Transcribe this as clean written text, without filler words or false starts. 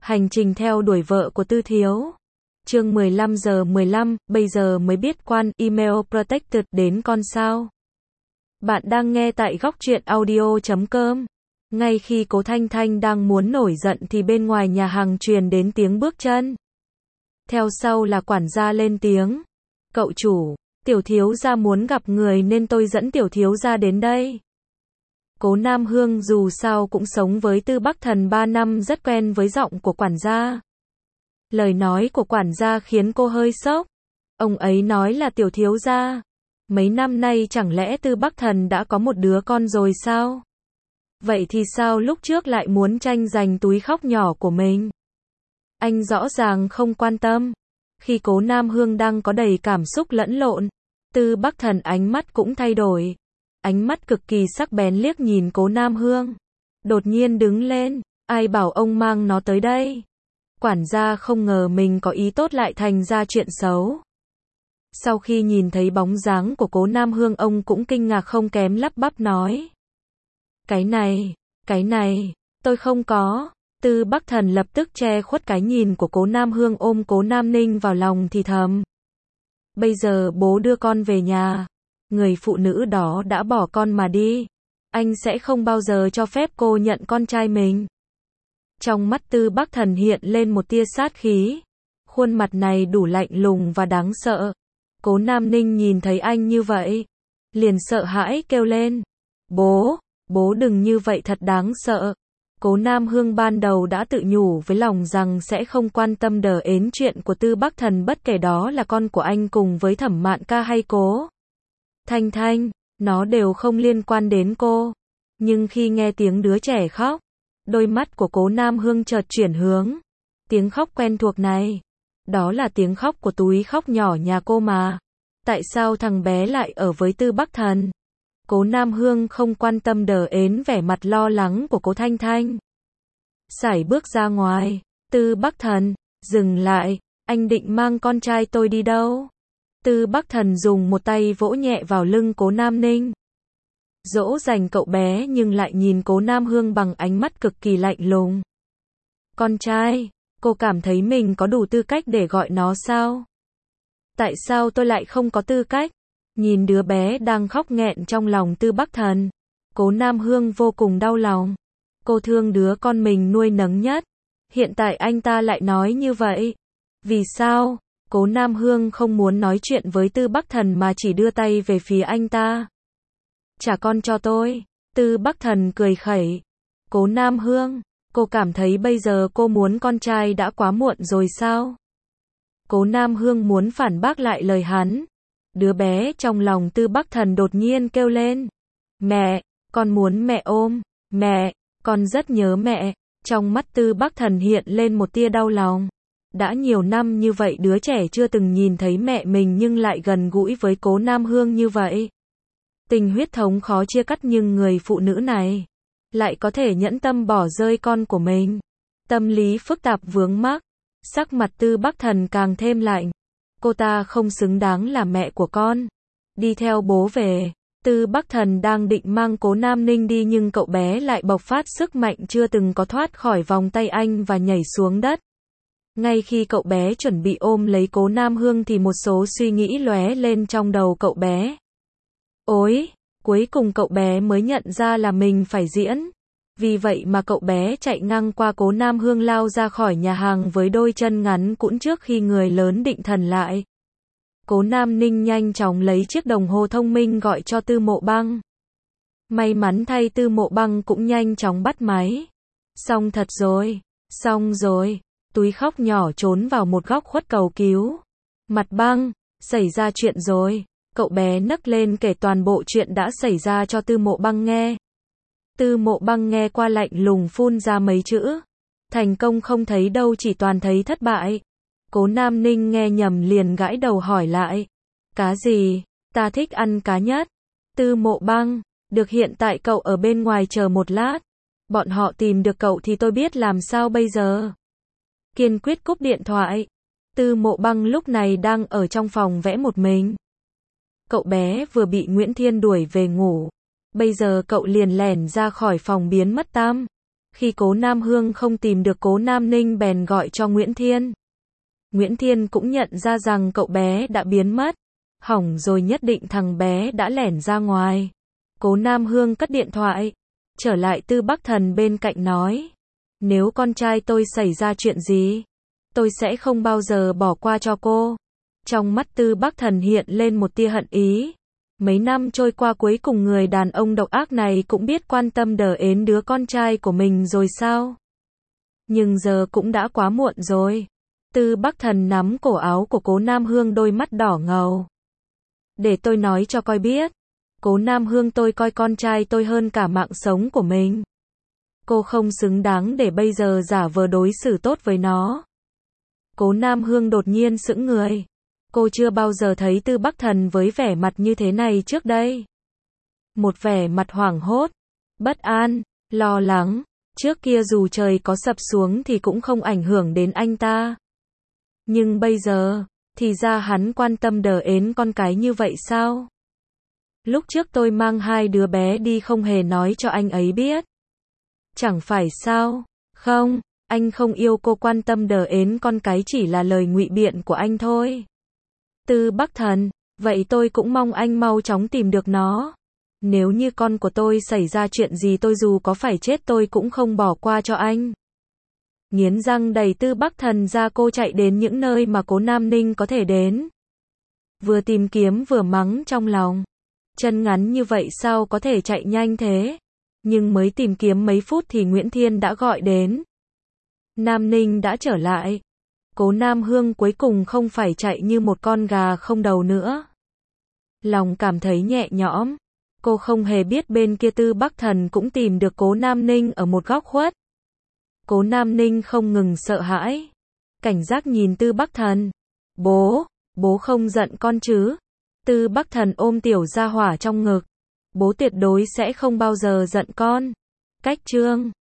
Hành trình theo đuổi vợ của Tư Thiếu. Chương 15:15, bây giờ mới biết quan email protected đến con sao. Bạn đang nghe tại góc truyện audio.com. Ngay khi Cố Thanh Thanh đang muốn nổi giận thì bên ngoài nhà hàng truyền đến tiếng bước chân. Theo sau là quản gia lên tiếng. Cậu chủ, tiểu thiếu gia muốn gặp người nên tôi dẫn tiểu thiếu gia đến đây. Cố Nam Hương dù sao cũng sống với Tư Bắc Thần 3 năm rất quen với giọng của quản gia. Lời nói của quản gia khiến cô hơi sốc. Ông ấy nói là tiểu thiếu gia. Mấy năm nay chẳng lẽ Tư Bắc Thần đã có một đứa con rồi sao? Vậy thì sao lúc trước lại muốn tranh giành túi khóc nhỏ của mình? Anh rõ ràng không quan tâm. Khi Cố Nam Hương đang có đầy cảm xúc lẫn lộn, Tư Bắc Thần ánh mắt cũng thay đổi. Ánh mắt cực kỳ sắc bén liếc nhìn Cố Nam Hương. Đột nhiên đứng lên, ai bảo ông mang nó tới đây? Quản gia không ngờ mình có ý tốt lại thành ra chuyện xấu. Sau khi nhìn thấy bóng dáng của Cố Nam Hương ông cũng kinh ngạc không kém lắp bắp nói. Cái này, tôi không có. Tư Bắc Thần lập tức che khuất cái nhìn của Cố Nam Hương ôm Cố Nam Ninh vào lòng thì thầm. Bây giờ bố đưa con về nhà. Người phụ nữ đó đã bỏ con mà đi. Anh sẽ không bao giờ cho phép cô nhận con trai mình. Trong mắt Tư Bắc Thần hiện lên một tia sát khí. Khuôn mặt này đủ lạnh lùng và đáng sợ. Cố Nam Ninh nhìn thấy anh như vậy, liền sợ hãi kêu lên. Bố đừng như vậy thật đáng sợ. Cố Nam Hương ban đầu đã tự nhủ với lòng rằng sẽ không quan tâm đờ ến chuyện của Tư Bắc Thần bất kể đó là con của anh cùng với Thẩm Mạn Ca hay Cố Thanh Thanh, nó đều không liên quan đến cô. Nhưng khi nghe tiếng đứa trẻ khóc, đôi mắt của Cố Nam Hương chợt chuyển hướng. Tiếng khóc quen thuộc này, đó là tiếng khóc của túi khóc nhỏ nhà cô mà. Tại sao thằng bé lại ở với Tư Bắc Thần? Cố Nam Hương không quan tâm đờ ến vẻ mặt lo lắng của Cố Thanh Thanh. Sải bước ra ngoài. Tư Bắc Thần, dừng lại, anh định mang con trai tôi đi đâu? Tư Bắc Thần dùng một tay vỗ nhẹ vào lưng Cố Nam Ninh. Dỗ dành cậu bé nhưng lại nhìn Cố Nam Hương bằng ánh mắt cực kỳ lạnh lùng. Con trai, cô cảm thấy mình có đủ tư cách để gọi nó sao? Tại sao tôi lại không có tư cách? Nhìn đứa bé đang khóc nghẹn trong lòng Tư Bắc Thần, Cố Nam Hương vô cùng đau lòng. Cô thương đứa con mình nuôi nấng nhất. Hiện tại anh ta lại nói như vậy. Vì sao? Cố Nam Hương không muốn nói chuyện với Tư Bắc Thần mà chỉ đưa tay về phía anh ta. Trả con cho tôi. Tư Bắc Thần cười khẩy. Cố Nam Hương, cô cảm thấy bây giờ cô muốn con trai đã quá muộn rồi sao? Cố Nam Hương muốn phản bác lại lời hắn. Đứa bé trong lòng Tư Bắc Thần đột nhiên kêu lên. Mẹ, con muốn mẹ ôm. Mẹ, con rất nhớ mẹ. Trong mắt Tư Bắc Thần hiện lên một tia đau lòng. Đã nhiều năm như vậy đứa trẻ chưa từng nhìn thấy mẹ mình nhưng lại gần gũi với Cố Nam Hương như vậy. Tình huyết thống khó chia cắt nhưng người phụ nữ này lại có thể nhẫn tâm bỏ rơi con của mình. Tâm lý phức tạp vướng mắc. Sắc mặt Tư Bắc Thần càng thêm lạnh. Cô ta không xứng đáng là mẹ của con. Đi theo bố về. Tư Bắc Thần đang định mang Cố Nam Ninh đi nhưng cậu bé lại bộc phát sức mạnh chưa từng có thoát khỏi vòng tay anh và nhảy xuống đất. Ngay khi cậu bé chuẩn bị ôm lấy Cố Nam Hương thì một số suy nghĩ lóe lên trong đầu cậu bé. Ôi, cuối cùng cậu bé mới nhận ra là mình phải diễn. Vì vậy mà cậu bé chạy ngang qua Cố Nam Hương lao ra khỏi nhà hàng với đôi chân ngắn cũn trước khi người lớn định thần lại. Cố Nam Ninh nhanh chóng lấy chiếc đồng hồ thông minh gọi cho Tư Mộ Băng. May mắn thay Tư Mộ Băng cũng nhanh chóng bắt máy. Xong rồi. Túi khóc nhỏ trốn vào một góc khuất cầu cứu. Mặt Băng, xảy ra chuyện rồi. Cậu bé nấc lên kể toàn bộ chuyện đã xảy ra cho Tư Mộ Băng nghe. Tư Mộ Băng nghe qua lạnh lùng phun ra mấy chữ. Thành công không thấy đâu chỉ toàn thấy thất bại. Cố Nam Ninh nghe nhầm liền gãi đầu hỏi lại. Cá gì? Ta thích ăn cá nhất. Tư Mộ Băng, được hiện tại cậu ở bên ngoài chờ một lát. Bọn họ tìm được cậu thì tôi biết làm sao bây giờ. Kiên quyết cúp điện thoại. Tư Mộ Băng lúc này đang ở trong phòng vẽ một mình. Cậu bé vừa bị Nguyễn Thiên đuổi về ngủ. Bây giờ cậu liền lẻn ra khỏi phòng biến mất tăm. Khi Cố Nam Hương không tìm được Cố Nam Ninh bèn gọi cho Nguyễn Thiên. Nguyễn Thiên cũng nhận ra rằng cậu bé đã biến mất. Hỏng rồi, nhất định thằng bé đã lẻn ra ngoài. Cố Nam Hương cất điện thoại, trở lại Tư Bắc Thần bên cạnh nói. Nếu con trai tôi xảy ra chuyện gì, tôi sẽ không bao giờ bỏ qua cho cô. Trong mắt Tư Bắc Thần hiện lên một tia hận ý. Mấy năm trôi qua cuối cùng người đàn ông độc ác này cũng biết quan tâm đờ ến đứa con trai của mình rồi sao? Nhưng giờ cũng đã quá muộn rồi. Tư Bắc Thần nắm cổ áo của Cố Nam Hương, đôi mắt đỏ ngầu. Để tôi nói cho coi biết. Cố Nam Hương, tôi coi con trai tôi hơn cả mạng sống của mình. Cô không xứng đáng để bây giờ giả vờ đối xử tốt với nó. Cố Nam Hương đột nhiên sững người. Cô chưa bao giờ thấy Tư Bắc Thần với vẻ mặt như thế này trước đây. Một vẻ mặt hoảng hốt, bất an, lo lắng. Trước kia dù trời có sập xuống thì cũng không ảnh hưởng đến anh ta. Nhưng bây giờ, thì ra hắn quan tâm đờ ến con cái như vậy sao? Lúc trước tôi mang hai đứa bé đi không hề nói cho anh ấy biết. Chẳng phải sao? Không, anh không yêu cô, quan tâm đờ ến con cái chỉ là lời ngụy biện của anh thôi. Tư Bắc Thần, vậy tôi cũng mong anh mau chóng tìm được nó. Nếu như con của tôi xảy ra chuyện gì, tôi dù có phải chết tôi cũng không bỏ qua cho anh. Nghiến răng đẩy Tư Bắc Thần ra, cô chạy đến những nơi mà Cố Nam Ninh có thể đến. Vừa tìm kiếm vừa mắng trong lòng. Chân ngắn như vậy sao có thể chạy nhanh thế? Nhưng mới tìm kiếm mấy phút thì Nguyễn Thiên đã gọi đến. Nam Ninh đã trở lại. Cố Nam Hương cuối cùng không phải chạy như một con gà không đầu nữa. Lòng cảm thấy nhẹ nhõm. Cô không hề biết bên kia Tư Bắc Thần cũng tìm được Cố Nam Ninh ở một góc khuất. Cố Nam Ninh không ngừng sợ hãi. Cảnh giác nhìn Tư Bắc Thần. Bố không giận con chứ? Tư Bắc Thần ôm tiểu gia hỏa trong ngực. Bố tuyệt đối sẽ không bao giờ giận con. Cách chương